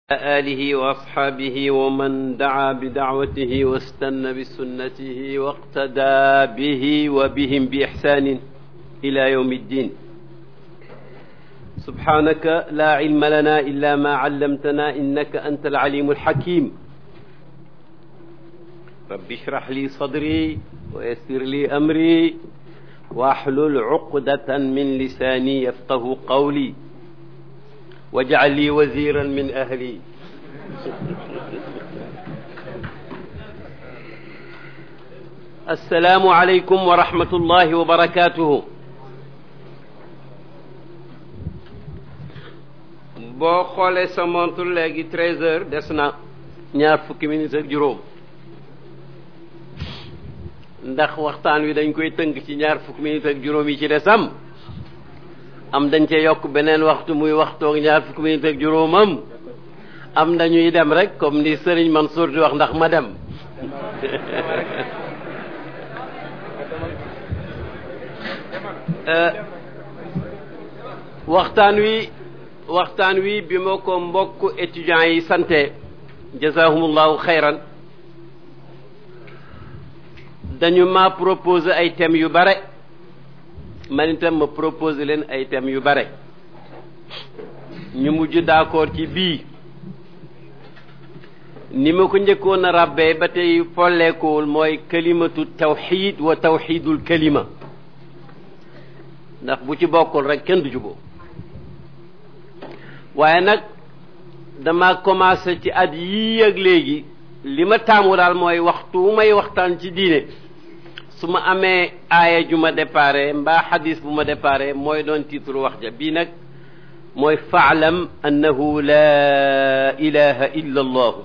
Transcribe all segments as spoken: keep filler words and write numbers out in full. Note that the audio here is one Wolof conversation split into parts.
آله وأصحابه ومن دعا بدعوته واستنى بسنته واقتدى به وبهم بإحسان إلى يوم الدين. سبحانك لا علم لنا إلا ما علمتنا إنك أنت العليم الحكيم. رب اشرح لي صدري ويسر لي أمري واحلل عقدة من لساني يفقه قولي واجعل لي وزيرا من أهلي. السلام عليكم ورحمة الله وبركاته. boo xoolee sa montre léegi treize heures des na ñaar fukki minutes ak juróom ndax waxtaan wi dañ koy tënk ci ñaar fukki minutes ak juróom yi ci desam am dañ cee yokk beneen waxtu muy waxtoog ñaar fukki minutes ak juróomam am dañuy dem rek comme ni Serigne Mansour di wax ndax ma dem waxtaan wi waxtaan wi bi ma ko mbokk étudiants yi sante jazahumullahu xayran dañu ma proposer ay thèmes yu bare man itam ma proposer leen ay thèmes yu bare ñu mujj d'accord ci bii ni ma ko njëkkoon a ràbbee ba tey folleekuwul mooy kalimatu tawxid wa tawxidul kalima ndax bu ci bokkul rek kenn du juboo waaye nag dama commencé ci at yii ak léegi li ma taamu daal mooy waxtu wu may waxtaan ci diine su ma amee aaya ju ma déparé mbaa xadis bu ma déparé mooy doon titre wax ja bii nag mooy faalam annahu la ilaha illa allahu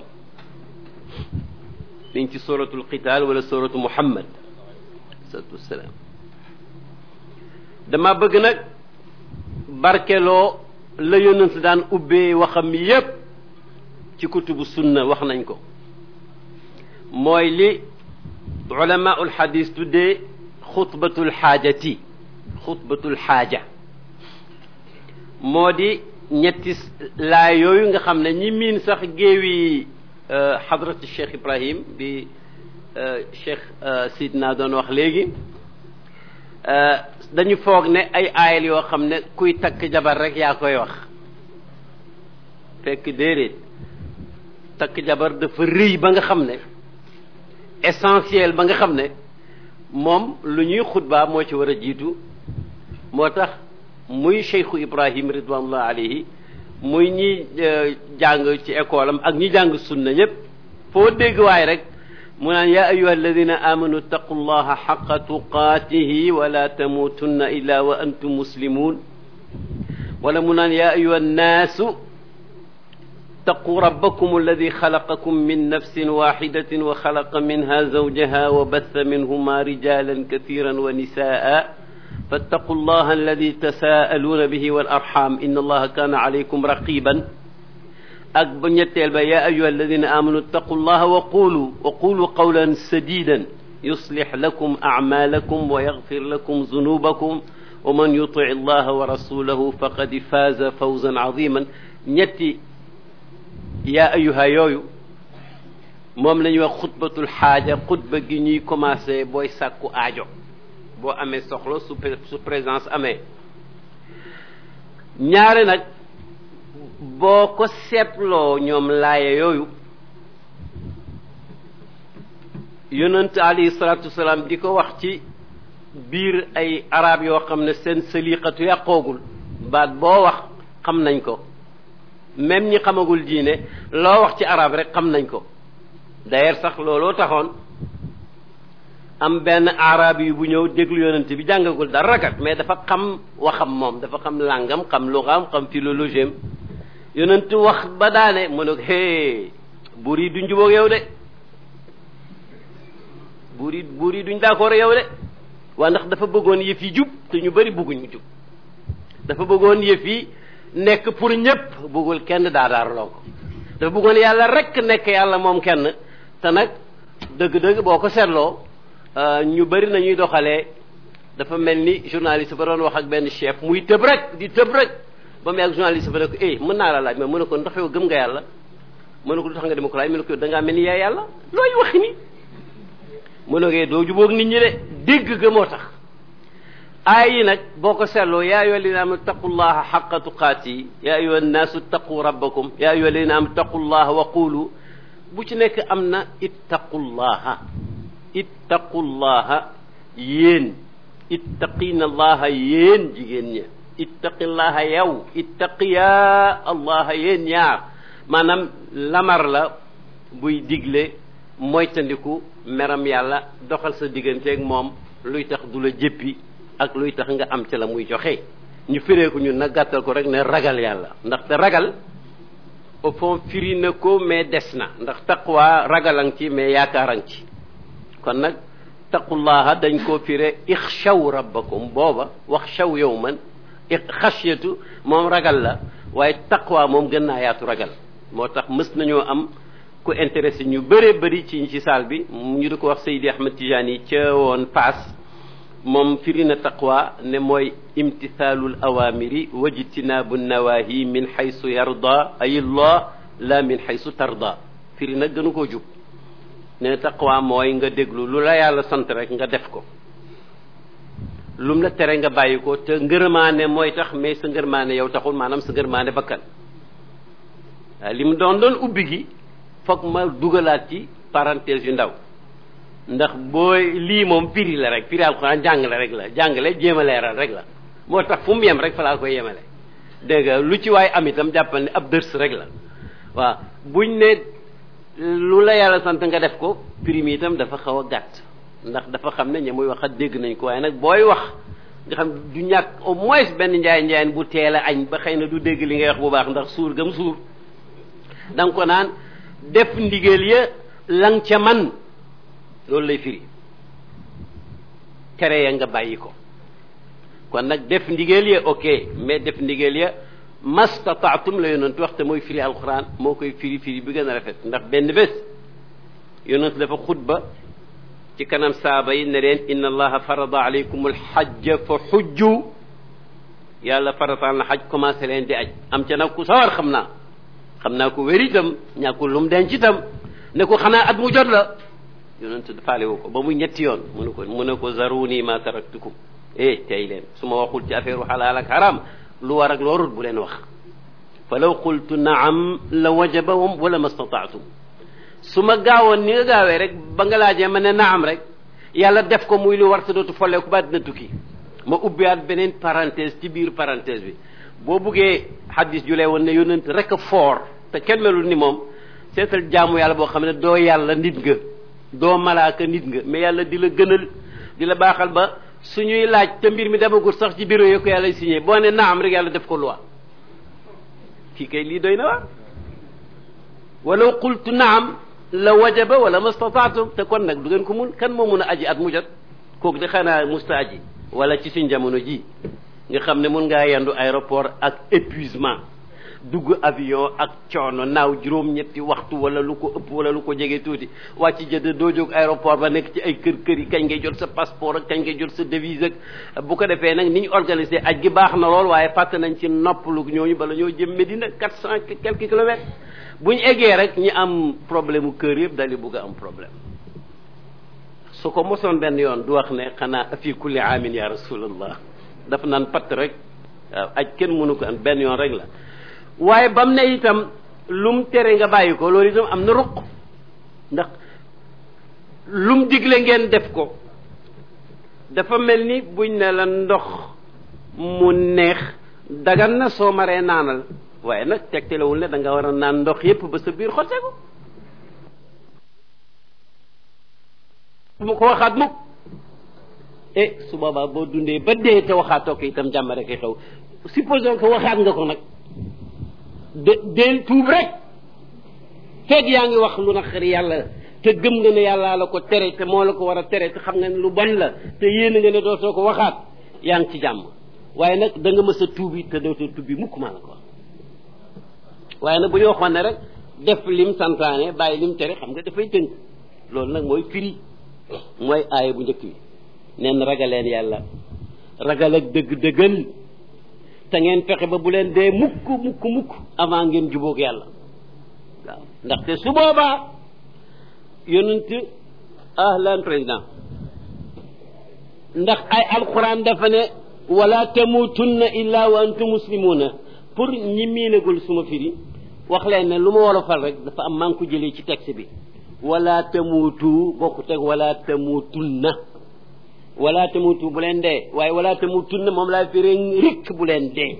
liñ ci suratul qital wala suratu muhammad salatu wasalaam. dama bëgg nag barkeloo la yonent daan ubbee waxam yépp ci kutubu sunna wax nañ ko mooy li ulamaul xadis tuddee xutbatul xaajati xutbatul xaaja moo di ñetti laa yooyu nga xam ne ñi miin sax géewi xadratu cheikh Ibrahim bi cheikh Sidna doon wax léegi dañu foog ne ay aayal yoo xam ne kuy takk jabar rek yaa koy wax fekk déedéet takk jabar dafa rëy ba nga xam ne essentiel ba nga xam ne moom lu ñuy xutbaa moo ci war a jiitu moo tax muy cheikhu Ibrahim ridwanullah alayhi muy ñi jàng ci école am ak ñi jàng sunna ñëpp foo dégg waay rek mu naan yaa ayuha alladina amanu taqu llaha xaqa tuqaatihi wala tamuutunna illa wa antum muslimun wala mu naan yaa ayuha annaasu taqu rabbakum alladi xalaqakum min nafsin waxidatin wa xalaqa minha zawjaha wa batha minhuma rijalan kathiran wa nisaa fattaqu llaha alladi tasaaluuna bihi wal arxam inna allaha kaana alaykum raqiban ak ba ñetteel ba yaa ayuha alladina amanu ittaqu llaha wa qulu wa qulu qawlan sadidan yuslix lakum acmaalakum wa yaxfir lakum zunubakum wa man yuti allaha wa rasulahu faqad faaza fawzan aziman. ñetti yaa ayuha yooyu moom la ñuy wax xutbatul xaaja xutba gi ñuy commencé booy sàkku aajo boo amee soxla su su présence amee ñaare nag boo ko seetloo ñoom laaya yooyu yonent alayhi salaatu wasalaam di ko wax ci biir ay arab yoo xam ne seen saliqatu yàqoogul baat boo wax xam nañ ko même ñi xamagul diine loo wax ci arab rek xam nañ ko. d'ailleurs sax looloo taxoon am benn arab yi bu ñëw déglu yonent bi jàngagul dara kat mais dafa xam waxam moom dafa xam làngam xam luxaam xam philologie yonent wax ba daane mu ne ko hee buur yi duñ jubóog yow de buur yi buur yi duñ d'accord yow de waa ndax dafa bëggoon yëf yi jub te ñu bari bëgguñ mu jub dafa bëggoon yëf yi nekk pour ñëpp bëggul kenn daadaarloo ko dafa bëggoon yàlla rek nekk yàlla moom kenn te nag dëgg-dëgg boo ko seetloo ñu bari nañuy doxalee dafa mel ni journaliste ba doon wax ak benn chef muy tëb rek di tëb rek ba mu yàgg journaliste ba ne ko eh mën naa la laaj mais mu ne ko ndax yow gëm nga yàlla mu ne ko lu tax nga dem ko laaj mu ne ko da ngaa mel ni yaay yàlla looy wax ni mu ne ko doo jubóog nit ñi de dégg ga moo tax aay yi nag boo ko seetloo yaa ayyuha alladina amanu taqullaha xaqa tuqaati yaa ayyuha annaasu taqu rabbakum yaa ayyuha alladina amanu taqullaha wa qulu bu ci nekk am na ittaqullaha ittaqullaha yéen ittaqina allaha yéen jigéen ña ittaqillaha yow ittaqiya allaha yéen ñaar maanaam lamar la buy digle moytandiku meram yàlla doxal sa digganteeg moom luy tax du la jéppi ak luy tax nga am ca la muy joxe ñu firee ko ñun nag gàttal ko rek ne ragal yàlla ndaxte ragal au fond firi na ko mais des na ndax taqwa ragalang ci mais yaakaarang ci kon nag taqullaha dañ koo firee ixshaw rabbakum booba wax shaw yawman xasiyatu moom ragal la waaye taqwa moom gën naa yaatu ragal moo tax mës nañoo am ku intéressé ñu bëree bëri ci ci saal bi ñu di ko wax Seydi Ahmed Tidiane yi ca woon Faas moom firi na taqwa ne mooy imtithaalul awamiri wajtinaabu nawahi min xaysu yarda ayillah la min xaysu tarda firi nag gënu koo jub ne taqwa mooy nga déglu lu la yàlla sant rek nga def ko lum la tere nga bàyyi ko te ngërmaane mooy tax mais sa ngërmaane yow taxul maanaam sa ngërmaane bakkan waaw li mu doon doon ubbi gi foog ma dugalaat ci parenthèse yu ndaw ndax booy lii moom firi la rek firi alxuraan jàngale rek la jàngale jéem a leeral rek la moo tax fu mu yem rek fa laa koy yemale dégg nga lu ci waay am itam jàppal ne ab dërs rek la waaw buñ ne lu la yàlla sant nga def ko firi mi itam dafa xaw a gàtt ndax dafa xam ne ña muy wax a dégg nañ ko waaye nag booy wax nga xam du ñàkk au moins benn njaay njaay bu teel a añ ba xëy na du dégg li ngay wax bu baax ndax suur gam suur da nga ko naan def ndigal ya lang ca man loolu lay firi tere ya nga bàyyi ko kon nag def ndigal ya ok mais def ndigal ya mastataatum la yonent wax te mooy firi alquran moo koy firi firi bi gën a rafet ndax benn bés yonent dafa xutba ci kanam saaba yi ne leen inna allaha farada alaykum alxajja fa xujju yàlla farataal na xaj commencé leen di aj am ca nag ku sawar xam naa xam naa ko wér itam ñàkkul lu mu denc itam ne ko xanaa at mu jot la yonent faale wu ko ba mu ñetti yoon mu ne ko mu ne ko zaruni ma taraktukum eh tey leen su ma waxul ci affaire u xalaal ak xaraam lu war ak loorut bu leen wax fa law qultu naam la wajaba wala ma stataatum su ma gaawoon ni nga gaawee rek ba nga laajee ma ne naam rek yàlla def ko muy lu war sa dootu folleeku ba dina tukki ma ubbiwaat beneen parenthèse ci biir parenthèse bi boo buggee xaddis julee woon ne yonent rek a foor te kenn melul ni moom seetal jaamu yàlla boo xam ne doo yàlla nit nga doo malaaka nit nga mais yàlla di la gënal di la baaxal ba suñuy laaj te mbir mi demagul sax ci bureau yi ko yàlla signé boo ne naam rek yàlla def ko loi kii kay lii doy na waar walaw qultu naam la wajaba wala mastataatum te kon nag du ngeen ko mun kan moo mun a aji at mu jot kooku de xanaa musta aji wala ci suñ jamono ji nga xam ne mun ngaa yendu aéroport ak épuisement dugg avion ak coono naaw juróom-ñetti waxtu wala lu ko ëpp wala lu ko jege tuuti wàcc jëdd doo jóg aéroport ba nekk ci ay kër kër yi kañ ngay jot sa passeport ak kañ ngay jot sa devise ak bu ko defee nag ni ñu organisé aj gi baax na lool waaye fàtte nañ ci noppalu ñooñu bala ñoo jëm Médina quatre cent quelques kilomètres bu ñu eggee rek ñi am problème u kër yëpp dali bugg a am problème su ko mosoon benn yoon du wax ne xanaa fi kulli aamin ya rasulallah dafa naan patt rek waaw aj kenn mënu ko am benn yoon rek la waaye bam ne itam lum tere nga bàyyi ko loolu itam am na ruq ndax lum digle ngeen def ko dafa mel ni buñ ne la ndox mu neex dagan na soo maree naanal waaye nag tegtalewul ne da nga war a naan ndox yépp ba sa biir xotte ko su ma ko waxaat mukk eh su boobaa boo dundee ba dee te waxaatoo ko itam jàmm rek xew supposons que waxaat nga ko nag de deel tuub rek feeg yaa ngi wax lu naqari yàlla te gëm nga ne yàllaa la ko tere te moo la ko war a tere te xam nga ne lu bon la te yéen nga ne dootoo ko waxaat yaa ngi ci jàmm waaye nag da nga mës a tuubi te dootoo tuubi mukk maa la ko wax waaye nag bu ñu waxoon ne rek def lim santaane bàyyi lim tere xam nga dafay tënk loolu nag mooy firi mooy aaya bu njëkk bi neen ragaleen yàlla ragal ak dëgg-dëggal te ngeen fexe ba bu leen dee mukk mukk mukk avant ngeen jubóog yàlla waaw ndaxte su boobaa yonent ahlan président ndax ay alquran dafa ne wala tamutunna illa wa antum muslimuna pour ñi miinagul suma firi wax leen ne lu ma wolofal rek dafa am maa ngi ko jëlee ci texte bi wala tamutu bokku teg wala tamutunna wala tamutu bu leen dee waaye wala tamutunna moom laa firi rikk bu leen dee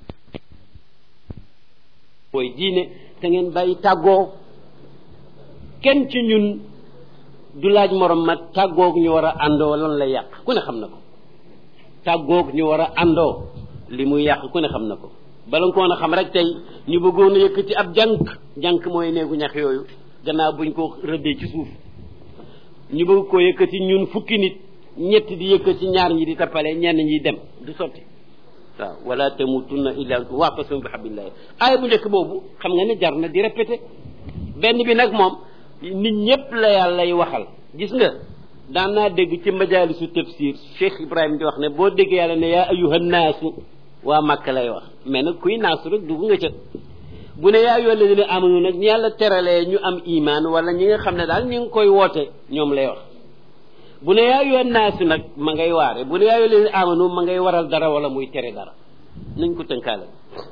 mooy diine te ngeen bàyyi tàggoo kenn ci ñun du laaj morom ma tàggoog ñu war a àndoo lan lay yàq ku ne xam na ko tàggoog ñu war a àndoo li muy yàq ku ne xam na ko bala nga koon a xam rek tey ñu bëggoon a yëkkati ab jànk jànk mooy néegu ñax yooyu gannaaw buñ ko rëddee ci suuf ñu bëgg koo yëkkati ñun fukki nit ñett di yëkkati ñaar ñi di tappale ñenn ñi dem du sotti waaw wala tamutunna illa antum wa'tasimu bi hablillahi aaya bu njëkk boobu xam nga ne jar na di répété benn bi nag moom nit ñëpp la yàllay waxal gis nga daan naa dégg ci majaalisu tafsir Cheikh Ibrahima di wax ne boo déggee yàlla ne yaa ayyuhan naasu waa Makka lay wax mais nag kuy naasu rek dugg nga ca bu ne yaa ayyuhal ladina amanu nag ñi yàlla teralee ñu am iman wala ñi nga xam ne daal ñu ngi koy woote ñoom lay wax bu ne yaa ayyuhan naasu nag ma ngay waare bu ne yaa ayyuhal ladina amanu ma ngay waral dara wala muy tere dara nañ ko tënkaale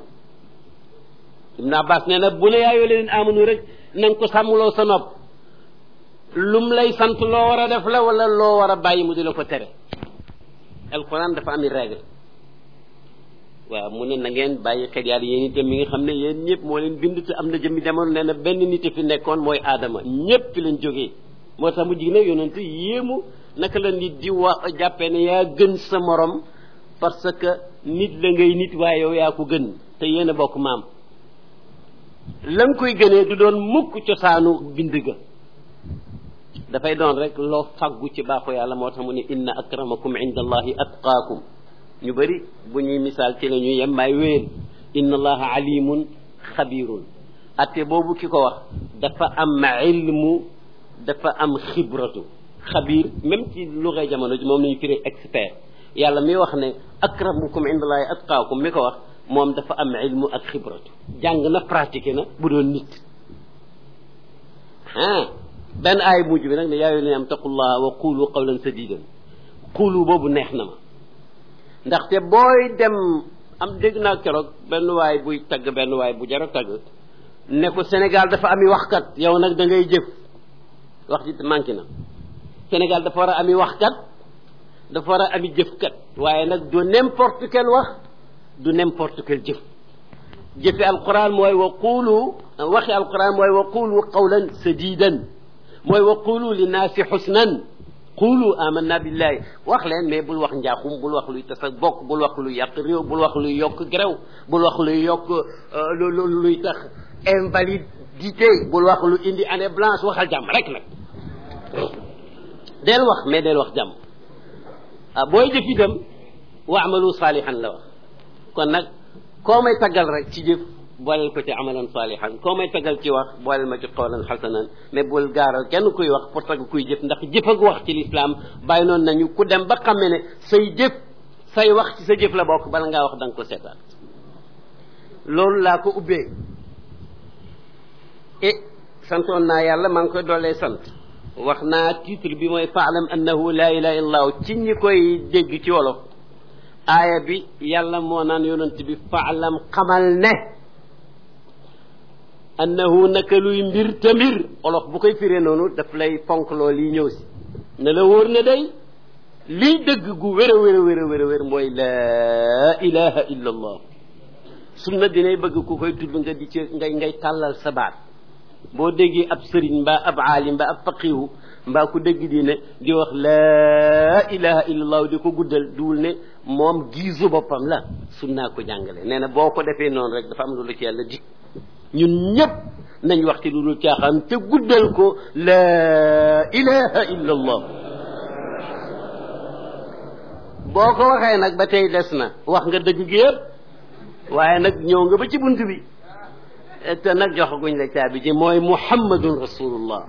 Ibn Abbas nee na bu ne yaa ayyuhal ladina amanu rek na nga ko sàmmloo sa nopp lum lay sant loo war a def la wala loo war a bàyyi mu di la ko tere alquran dafa ami règle waaw mu ne na ngeen bàyyi xel yàlla yéen itam mi nga xam ne yéen ñëpp moo leen bind te am na jëmmi demoon nee na benn nit fi nekkoon mooy aadama ñëpp fi leen jógee moo tax mu jig ne yonent yéemu naka la nit di wax jàppee ne yaa gën sa morom parce que nit la ngay nit waaye yow yaa ko gën te yéen a bokk maam la nga koy gënee du doon mukk cosaanu bind ga dafay doon rek loo faggu ci baaxu yàlla moo tax mu ne inna akramakum inda allahi atqaakum ñu bëri bu ñuy misaal ci la ñuy yem maay wéyal inna allaha alimun xabirun atte boobu ki ko wax dafa am ilmu dafa am xibratu xabir même ci luxe jamono ji moom nañu firee expert yàlla mi wax ne akramakum inda allahi atqaakum mi ko wax moom dafa am ilmu ak xibratu jàng na pratiqué na bu doon nit ah benn aay mujj bi nag ne yaayu leen am taqullaha wa qulu qawlan sadidan qulu boobu neex na ma ndaxte booy dem am dégg naa keroog benn waay buy tagg benn waay bu jara tagg ne ko Sénégal dafa ami waxkat yow nag da ngay jëf wax ji manqué na Sénégal dafa war a ami waxkat dafa war a ami jëfkat waaye nag du n'importe quel wax du n'importe quel jëf jëfi alquran mooy wa qulu waxi alquran mooy wa qulu qawlan sadidan mooy wa qulu linnaasi xusnan qulu amanna billahi wax leen mais bul wax njaaxum bul wax luy tas ak bokk bul wax luy yàq réew bul wax luy yokk grève bul wax luy yokk lu luy tax invalidité bul wax lu indi année blanche waxal jàmm rek nag del wax mais del wax jàmm ah booy jëf itam wa amalu saalihan la wax kon nag koo may taggal rek ci jëf booleel ko ci amalan saalihan koo may taggal ci wax booleel ma ci qawlan xasanan mais bul gaaral kenn kuy wax pour tagg kuy jëf ndax jëf ak wax ci lislaam bàyyi noonu nañu ku dem ba xamme ne say jëf say wax ci sa jëf la bokk bala ngaa wax da nga ko seetaat loolu laa ko ubbee et santoon naa yàlla maa ngi koy doolee sant wax naa titre bi mooy faalam annahu la ilaha illa allah ci ñi koy dégg ci wolof aaya bi yàlla moo naan yonent bi faalam xamal ne annahu naka luy mbir te mbir olof bu koy firee noonu daf lay fonk loo lii ñëw si ne la wóor ne day lii dëgg gu wér a wér a wér a wér a wér mooy laa ilaha illa allah sunna dinay bëgg ku koy tudd nga di ci ngay ngay tàllal sa baat boo déggee ab sëriñ mbaa ab aalim mbaa ab faqihu mbaa ku dégg di ne di wax laa ilaha illa allah di ko guddal duwul ne moom giisu boppam la sunnaa ko jàngale nee na boo ko defee noonu rek dafa am lu la ci yàlla dig ñun ñëpp nañ wax ci lu dul caaxaan te guddal ko laa ilaha illa allah boo ko waxee nag ba tey des na wax nga dëgg gi yëpp waaye nag ñëw nga ba ci bunt bi te nag joxaguñ la caabi ji mooy muhammadun rasulullah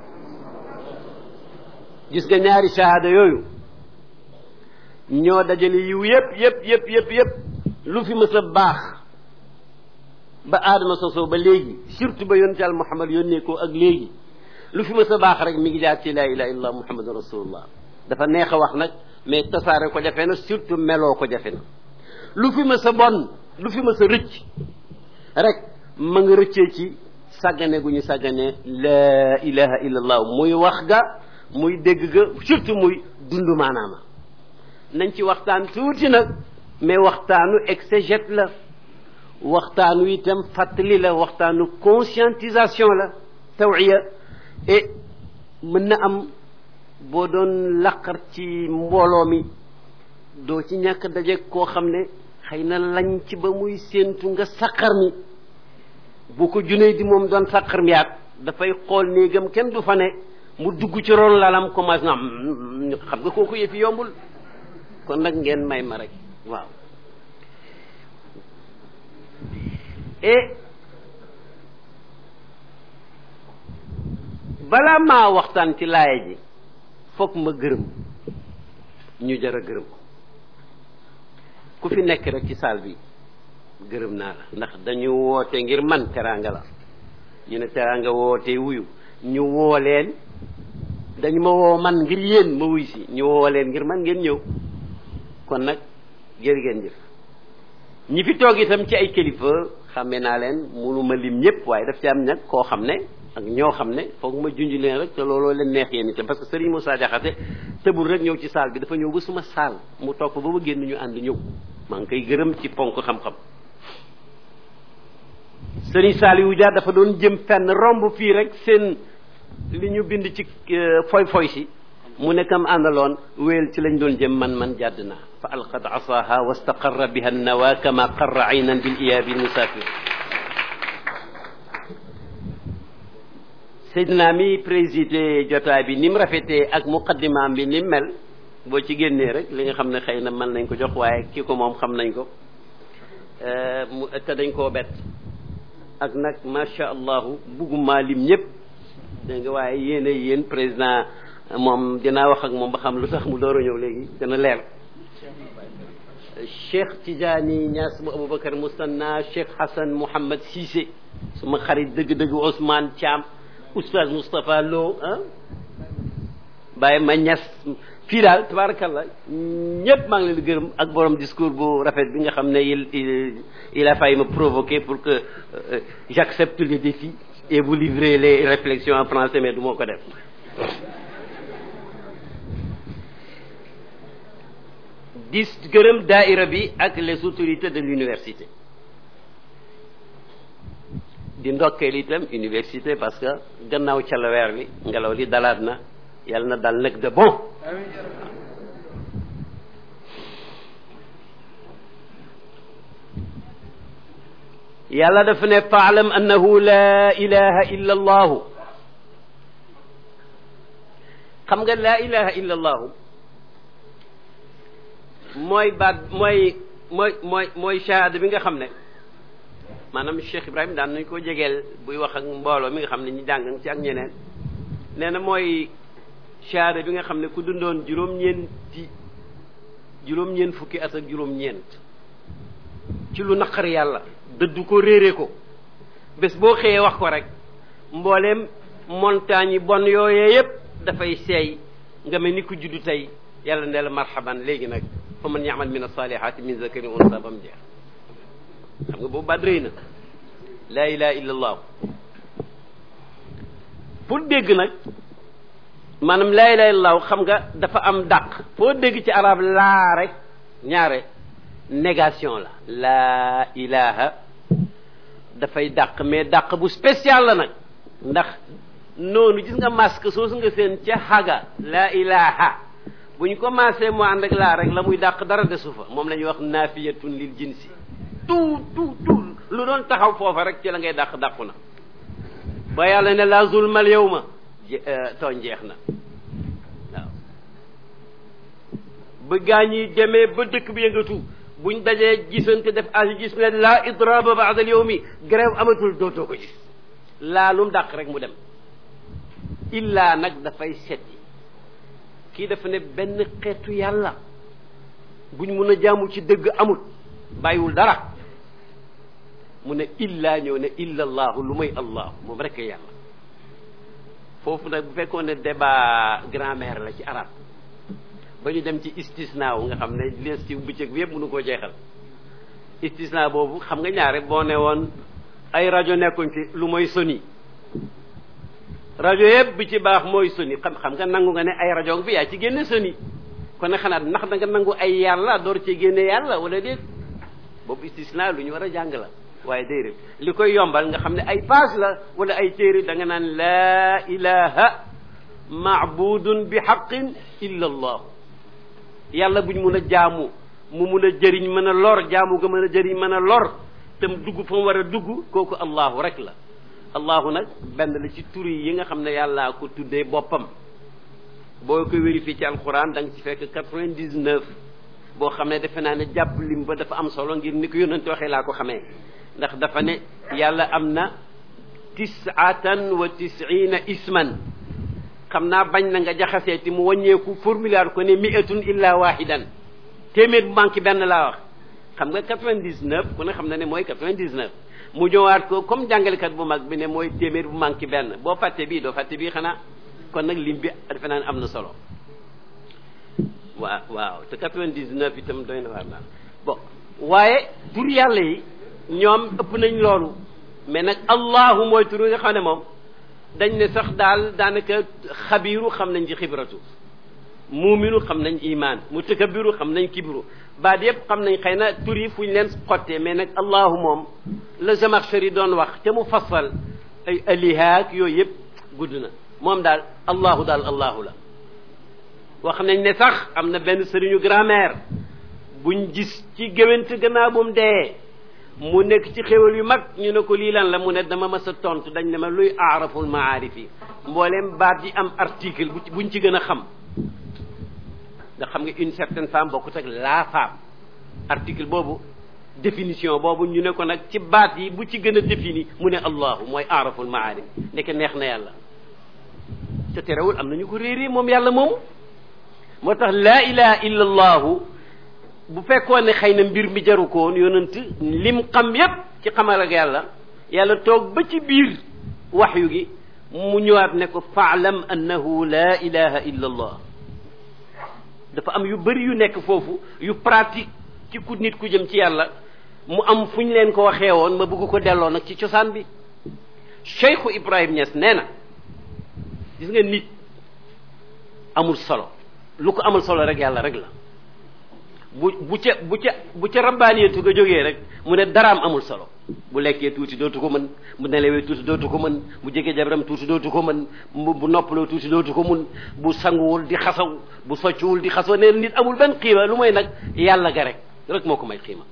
gis nga ñaari shahada yooyu ñoo dajale yiw yëpp yëpp yëpp yëpp yëpp lu fi mës a baax ba aadama sosoo ba léegi surtout ba yonent Yàlla Muhammad yónnee ko ak léegi lu fi ma sa baax rek mi ngi jaar ci laa ilaha illallah muhammadun rasulullah dafa neex a wax nag mais tasaare ko jafe na surtout meloo ko jafe na lu fi ma sa bon lu fi ma sa rëcc rek ma nga rëccee ci sàggane gu ñu sàggane laa ilaha illallah muy wax ga muy dégg ga surtout muy dund maanaama nañ ci waxtaan tuuti nag mais waxtaanu exégète la waxtaanu itam fàttali la waxtaanu conscientisation la tawiya et mën na am boo doon laqar ci mbooloo mi doo ci ñàkk daje koo xam ne xëy na lañ ci ba muy séentu nga saqar mi bu ko junee di moom doon saqar mi yaat dafay xool néegam kenn du fa ne mu dugg ci ron lalam commencé na xam nga kooku yëfi yombul kon nag ngeen may ma rek waaw et balaa maa waxtaan ci laaya ji foog ma gërëm ñu jar a gërëm ku fi nekk rek ci saal bi gërëm naa la ndax dañu woote ngir man teraanga la ñu ne teraanga woote wuyu ñu woo leen dañu ma woo man ngir yéen ma wuy si ñu woo leen ngir man ngeen ñëw kon nag jërë ngeen jëf ñi fi toog itam ci ay kilifa xàmme naa leen mënuma lim ñëpp waaye daf ci am nag koo xam ne ak ñoo xam ne foog ma junj leen rek te looloo leen neex yéen itam parce que Serigne Moussa Diakhaté tëbul rek ñëw ci saal bi dafa ñëw ba suma saal mu toog fa ba ma génn ñu ànd ñëw maa ngi koy gërëm ci ponk xam-xam Serigne Saliou Dia dafa doon jëm fenn romb fii rek seen li ñu bind ci foy foy si mu nekkam àndaloon wéyal ci lañ doon jëm man man jàdd naa fa alqad asaha wastaqarra biha nawa kama qarra aynan bil iyabi musafir Seydina mi présidé jotaay bi ni mu rafetee ak muqaddimaam bi ni mu mel boo ci génnee rek li nga xam ne xëy na mën nañ ko jox waaye kii ko moom xam nañ ko mu te dañ koo bett ak nag macha allahu bugguma lim ñëpp dégg nga waaye yéen a yéen président moom dinaa wax ak moom ba xam lu tax mu door a ñëw léegi dana leer Cheikh Tidiane Niass bu Aboubacar Mustanna Cheikh Hassan Mouhamad Cissé suma xarit dëgg-dëgg Ousmane Thiam Oustaz Moustapha Lo ah Baye ma Niass fii daal tabarakallah ñëpp maa ngi leen di gërëm ak borom discours bu rafet bi nga xam ne il il a failli me provoquer pour que euh, j'accepte le défi et vous livrer les réflexions en français mais du moo ko def di gërëm daaira bi ak les autorités de l'université di ndokkeel itam université parce que gannaaw ca la weer li ngelaw li dalaat na yàlla na dal nag de bon yàlla dafa ne faalam annahu la ilaha illa allahu xam nga la ilaha illa allahu mooy baat mooy mooy mooy mooy shahada bi nga xam ne maanaam Cheikh Ibrahim daan nañ ko jegeel buy wax ak mbooloo mi nga xam ne ñu jàng ci ak ñeneen nee na mooy shahada bi nga xam ne ku dundoon juróom-ñeenti juróom-ñeent fukki at ak juróom-ñeent ci lu naqar yàlla dëddu ko réere ko bés boo xëyee wax ko rek mbooleem montagne yi bon yooyee yépp dafay seey nga mel ni ku juddu tey yàlla ne la marhaban léegi nag fa man ya'mal min as-salihati min zakarin wa unsa bam jeex xam nga boobu baat rëy na laa ilaha illa allah pour dégg nag maanaam laa ilaha illa allah xam nga dafa am dàq foo dégg ci arab laa rek ñaare négation la laa ilaha dafay dàq mais dàq bu spécial la nag ndax noonu gis nga masque soosu nga seen ca xaga laa ilaha bu ñu commencé mu ànd ak laa rek la muy dàq dara desu fa moom la ñuy wax naafiyatun lil jinsi tout tout tout lu doon taxaw foofa rek ci la ngay dàq dàqu na ba yàlla ne la zulmal yawma tooñ jeex na waaw ba gaa ñi demee ba dëkk bi yëngatu buñ dajee gisante def agi gis ne la idraba ba'da al yawmi grève amatul dootoo ko gis laa lum dàq rek mu dem illaa nag dafay setti kii dafa ne benn xeetu yàlla buñ mun a jaamu ci dëgg amul bàyyiwul dara mu ne illa ñëw ne illa allahu lu may allahu moom rek yàlla foofu nag bu fekkoon ne débat grammaire la ci arab ba ñu dem ci istisna wu nga xam ne lees ci bëccëg bi yëpp mënu koo jeexal istisna boobu xam nga ñaare boo ne woon ay rajo nekkuñ ci lu mooy soni rajo yëpp bi ci baax mooy soni xam xam nga nangu nga ne ay rajo bi yaa ci génne soni kon nag xanaa ndax da nga nangu ay yàlla door ci génne yàlla wala déet boobu istisna lu ñu war a jàng la waaye déedéet li koy yombal nga xam ne ay page la wala ay téere da nga naan laa ilaha maabudun bi xaqin illa allah yàlla buñ mun a jaamu mu mun a jëriñ mën a lor jaamu nga mën a jëriñ mën a lor te mu dugg fa mu war a dugg kooku allahu rek la allahu nag benn la ci tur yi nga xam ne yàllaa ko tuddee boppam boo ko vérifié ci alquran da nga ci fekk quatre-vingt-dix-neuf boo xam ne defe naa ne jàpp lim ba dafa am solo ngir ni ko yonent waxee laa ko xamee ndax dafa ne yàlla am na tisatan wa tisina isman xam naa bañ na nga jaxasee ti mu wàññeeku formulaire ko ne mi'atun illa wahidan téeméer bu manqué benn laa wax xam nga quatre-vingt-dix-neuf ku ne xam na ne mooy quatre-vingt-dix-neuf mu ñëwaat ko comme jàngalekat bu mag bi ne mooy téeméer bu manqué benn boo fàtte bii doo fàtte bii xanaa kon nag lim bi defe naa ne am na solo waaw waaw te quatre-vingt-dix-neuf itam doy na waar naan bon waaye tur yàlla yi ñoom ëpp nañ loolu mais nag allahu mooy tur nga xam ne moom dañ ne sax daal daanaka xabiiru xam nañ ci xibratu muuminu xam nañ iman mutakabiru xam nañ kibru baat yëpp xam nañ xëy na tur yi fu ñu leen xottee mais nag allahu moom la Zamakhshari doon wax te mu fassal ay alihaak yooyu yëpp gudd na moom daal allahu daal allahu la wax nañ ne sax am na benn sëriñu grammaire buñ gis ci géwént gannaaw bu mu dee mu nekk ci xéwal yu mag ñu ne ko lii lan la mu ne dama mas a tontu dañ ne ma luy aaraful maarif yi mbooleem baat yi am article bu buñ ci gën a xam ndax xam nga une certaine femme bokkut ak la femme article boobu définition boobu ñu ne ko nag ci baat yi bu ci gën a défini mu ne allahu mooy aaraful maarif nekk neex na yàlla te terewul am nañu ko réeree moom yàlla moomu moo tax laa ilaha illa allahu bu fekkoon ne xëy na mbir mi jaru ko woon yonent lim xam yépp ci xamal ak yàlla yàlla toog ba ci biir waxyu gi mu ñëwaat ne ko faalam annahu laa ilaha illa allah dafa am yu bëri yu nekk foofu yu pratique ci ku nit ku jëm ci yàlla mu am fu ñu leen ko waxee woon ma bëgg ko delloo nag ci cosaan bi Cheikhu Ibrahim Niass nee na gis nga nit amul solo lu ko amul solo rek yàlla rek la bu bu ca bu ca bu ca rabbaaniyatu ga jógee rek mu ne daraam amul solo bu lekkee tuuti dootu ko mën bu nelawee tuuti dootu ko mën bu jege jabaram tuuti dootu ko mën bu noppaloo tuuti dootu ko mën bu sanguwul di xasaw bu soccuwul di xasaw ne nit amul benn xiima lu mooy nag yàlla ga rek rek moo ko may xiima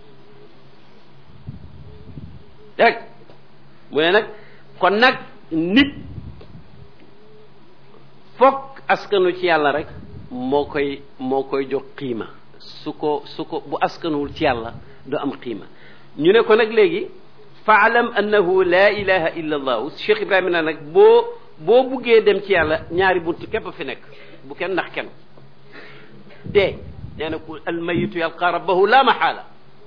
rek mu ne nag kon nag nit fokk askanu ci yàlla rek moo koy moo koy jox xiima su ko su ko bu askanuwul ci yàlla du am xiima ñu ne ko nag léegi faalam annahu laa ilaha illa allahu Cheikh Ibrahima na nag boo boo buggee dem ci yàlla ñaari bunt képp a fi nekk bu kenn ndax kenn dee nee na ku almayitu yalqa rabbahu la maxaala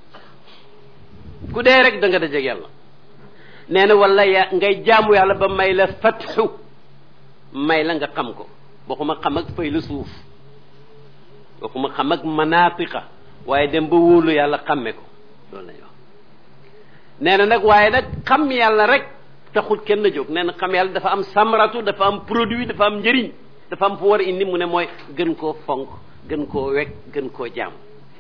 ku dee rek da nga dajeeg yàlla nee na wala ya ngay jaamu yàlla ba may la fatxu may la nga xam ko waxuma xam ak fay la suuf waxuma xam ak manaatiqa waaye dem ba wóolu yàlla xamme ko loolu lañuy wax nee na nag waaye nag xam yàlla rek taxul kenn jóg nee na xam yàlla dafa am samratu dafa am produit dafa am njëriñ dafa am fu war a indi mu ne mooy gën koo fonk gën koo wekk gën koo jaam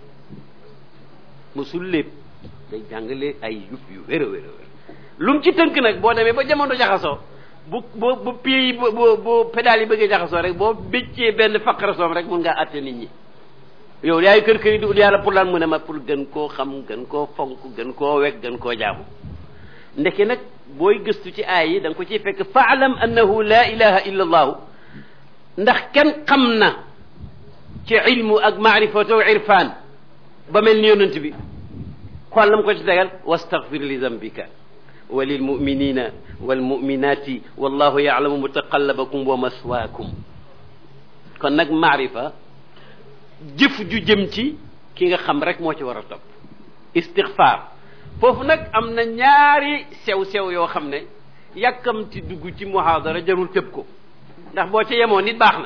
musul lépp day jàngale ay yub yu wér a wér a wér lu mu ci tënk nag boo demee ba jamono jaxasoo bu bu bu pieds yi bu bu pédale yi bëggee jaxasoo rek boo béccee benn faqrasoom rek mun ngaa àtte nit ñi yow yaay kër kër yi du yàlla pour lan mu ne ma pour gën koo xam gën koo fonk gën koo wekk gën koo jaamu ndeke nag booy gëstu ci aay yi da nga ko ciy fekk faalam annahu laa ilaha illa allahu ndax kenn xam na ci ilmu ak maarifatu irfan ba mel ni yonent bi xool lam ko ci tegal wastaghfir li zambika wa lil muminina wal muminati wallahu yaalamu mutaqallabakum wa maswaakum kon nag maarifa jëf ju jëm ci ki nga xam rek moo ci war a topp istixfaar foofu nag am na ñaari sew-sew yoo xam ne yàkkamti dugg ci muhaadara jarul tëb ko ndax boo ca yemoon nit baax na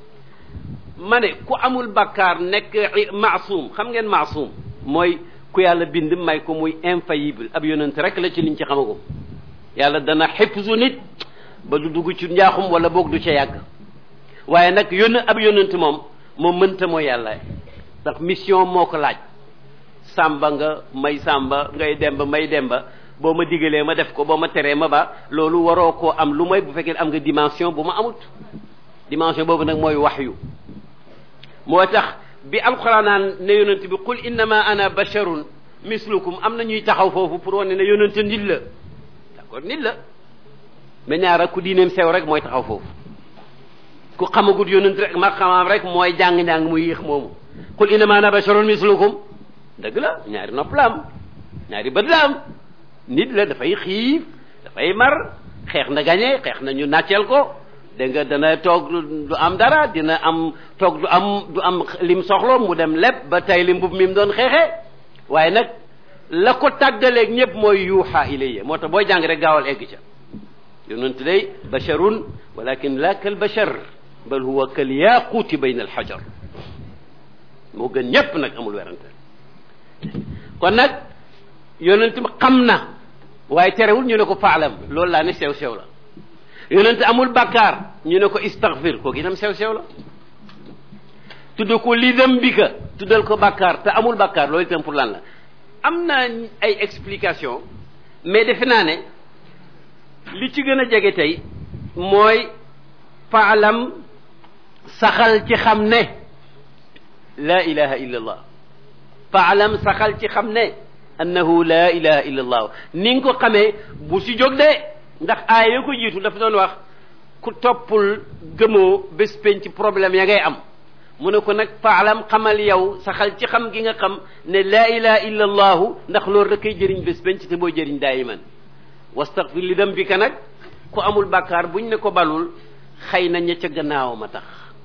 ma ne ku amul bakkaar nekk maasum xam ngeen maasum mooy ku yàlla bind may ko muy infaillible ab yonent rek la ci liñ ci xamagum yàlla dana xifzu nit ba du dugg ci njaaxum wala boog du ca yàgg waaye nag yónn ab yonent moom moom mënta mooy yàlla ndax mission moo ko laaj sàmba nga may sàmba ngay demba may demba boo ma digalee ma def ko boo ma teree ma ba loolu waroo koo am lu mooy bu fekkee am nga dimension bu ma amut dimension boobu nag mooy waxyu moo tax bi alquran naan ne yonent bi qul innama ana basharun mislukum am na ñuy taxaw foofu pour wane ne yonent nit la d'accord nit la mais ñaara ku diineem sew rek mooy taxaw foofu ku xamagut yonent rek ma xamaam rek mooy jàng-njàng muy yéex moomu qul innama ana basharun mislukum dëgg la ñaari nopp la am ñaari bët la am nit la dafay xiif dafay mar xeex na gañe xeex na ñu nàcceel ko dégg nga dana toog du am dara dina am toog du am du am lim soxlo mu dem lépp ba tay li mbub mi mu doon xeexee waaye nag la ko tàggaleeg ñëpp mooy yuuxa ilayya moo tax booy jàng rek gaawal egg ca yonent day basharun walakin la kal bashar bal huwa kal yaquuti bayna alxajar moo gën ñëpp nag amul werante kon nag yonent xam na waaye terewul ñu ne ko faalam loolu laa ne sew sew la yonent amul bàkkaar ñu ne ko istaghfir kooku itam sew sew la tudd ko li dambika tuddal ko bàkkaar te amul bàkkaar loolu itam pour lan la am na ay explication mais defe naa ne li ci gën a jege tey mooy faalam saxal ci xam ne la ilaha illa allah faalam saxal ci xam ne annahu la ilaha illa allah ni nga ko xamee bu si jóg de ndax aaya yoo ko jiitu dafa doon wax ku toppul gëmoo bés penc problème ya ngay am mu ne ko nag faalam xamal yow saxal ci xam gi nga xam ne la ilaha illa allahu ndax loolu rek kay jëriñ bés penc te booy jëriñ daayiman wastaghfir li dambika nag ku amul bàkkaar buñ ne ko balul xëy na ña ca gannaawam a tax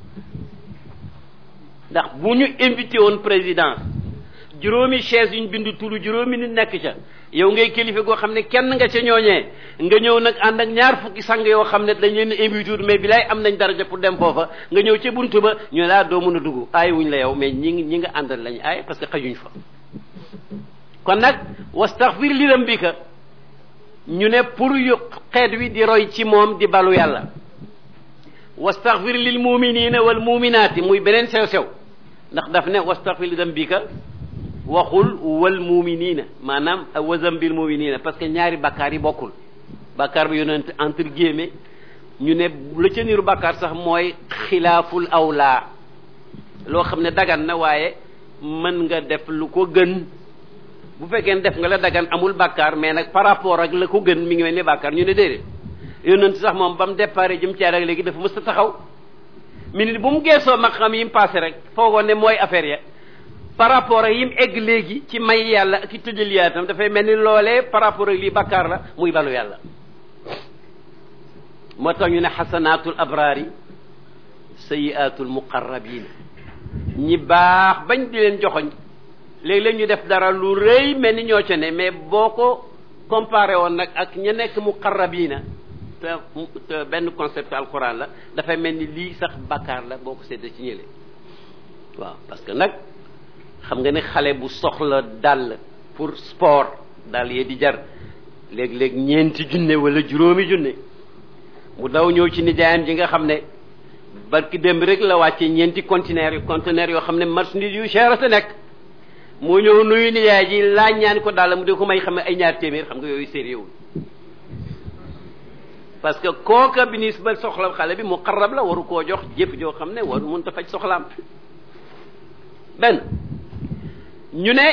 ndax bu ñu invité woon président juróomi chaise yuñ bind turu juróomi nit nekk ca yow ngay kilifa goo xam ne kenn nga ca ñooñee nga ñëw nag ànd ak ñaar fukki sang yoo xam ne dañ leen invité mais bi lay am nañ daraja pour dem foofa nga ñëw ca buntu ba ñu laa doo mën a dugg aay wuñ la yow mais ñi ngi ñi nga àndal lañ aay parce que xajuñ fa kon nag wastaghfir li dambika ñu ne pour yu xeet wi di roy ci moom di balu yàlla wastaghfir lil muminina wal muminaati muy beneen sew sew ndax daf ne wastaghfir li dambika waxul wal muminina maanaam wasam bil muminina parce que ñaari bàkkaar yi bokkul bàkkaar bi yonent entre guillemets ñu ne la ca niru bàkkaar sax mooy xilaaful awlaa loo xam ne dagan na waaye mën nga def lu ko gën bu fekkee def nga la dagan amul bàkkaar mais nag par rapport ak la ko gën mi ngi mel ni bàkkaar ñu ne déedéet yonent sax moom ba mu départ jëm ci ak léegi dafa mës a taxaw minute bu mu geesoo mag xam yi mu passé rek foogoon ne mooy affaire ya par rapport ak yi mu egg léegi ci may yàlla ak ci tëjal yaatam dafay mel ni loolee par rapport ak lii bàkkaar la muy balu yàlla moo tax ñu ne xasanaatul abraari sayiatul muqarrabin ñi baax bañ di leen joxoñ léeg-léeg ñu def dara lu rëy mel ni ñoo ca ne mais boo ko comparé woon nag ak ña nekk muqarrabina te te benn concept alquran la dafay mel ni lii sax bàkkaar la boo ko séddee ci ñële waaw parce que nag xam nga ne xale bu soxla dàll pour sport dàll yee di jar léeg-léeg ñeenti junne wala juróomi junne mu daw ñëw ci nijaayam ji nga xam ne barki démb rek la wàcce ñeenti conteneur yu conteneur yoo xam ne marchandise yu cher a sa nekk moo ñëw nuyu nijaay ji laaj ñaan ko dàll mu di ko may xam ne ay ñaar téeméer xam nga yooyu sérieux wul parce que kooka bi nis ba soxla xale bi mu xarab la waru koo jox jëf joo xam ne waru mënta faj soxlaam benn ñu ne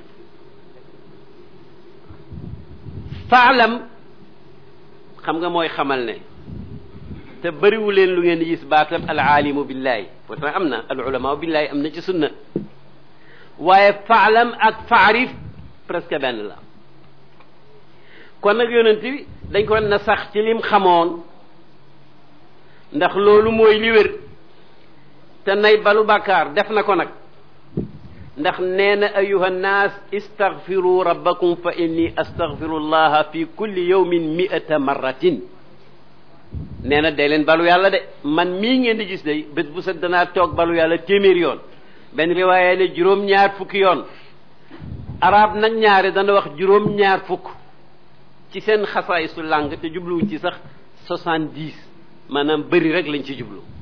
faalam xam nga mooy xamal ne te bëriwu leen lu ngeen di gis baatam al aalimu billahi pourtant am na al ulama billahi am na ci sunna waaye faalam ak faarif presque benn la kon nag yonent bi dañ ko na sax ci lim xamoon ndax loolu mooy li wér te nay balu bàkkaar def na ko nag ndax nee na ayuha nnaas istaghfiru rabbakum fa inni astaghfiru llaha fi kulli yawmin mi'ata marratin nee na day leen balu yàlla de man mii ngeen di gis day bés bu set danaa toog balu yàlla téeméer yoon benn riwaaya ne juróom-ñaar fukki yoon arab nag ñaare dana wax juróom-ñaar fukk ci seen xasaay su làng te jubluwuñ ci sax soixante-dix maanaam bëri rek lañ ci jublu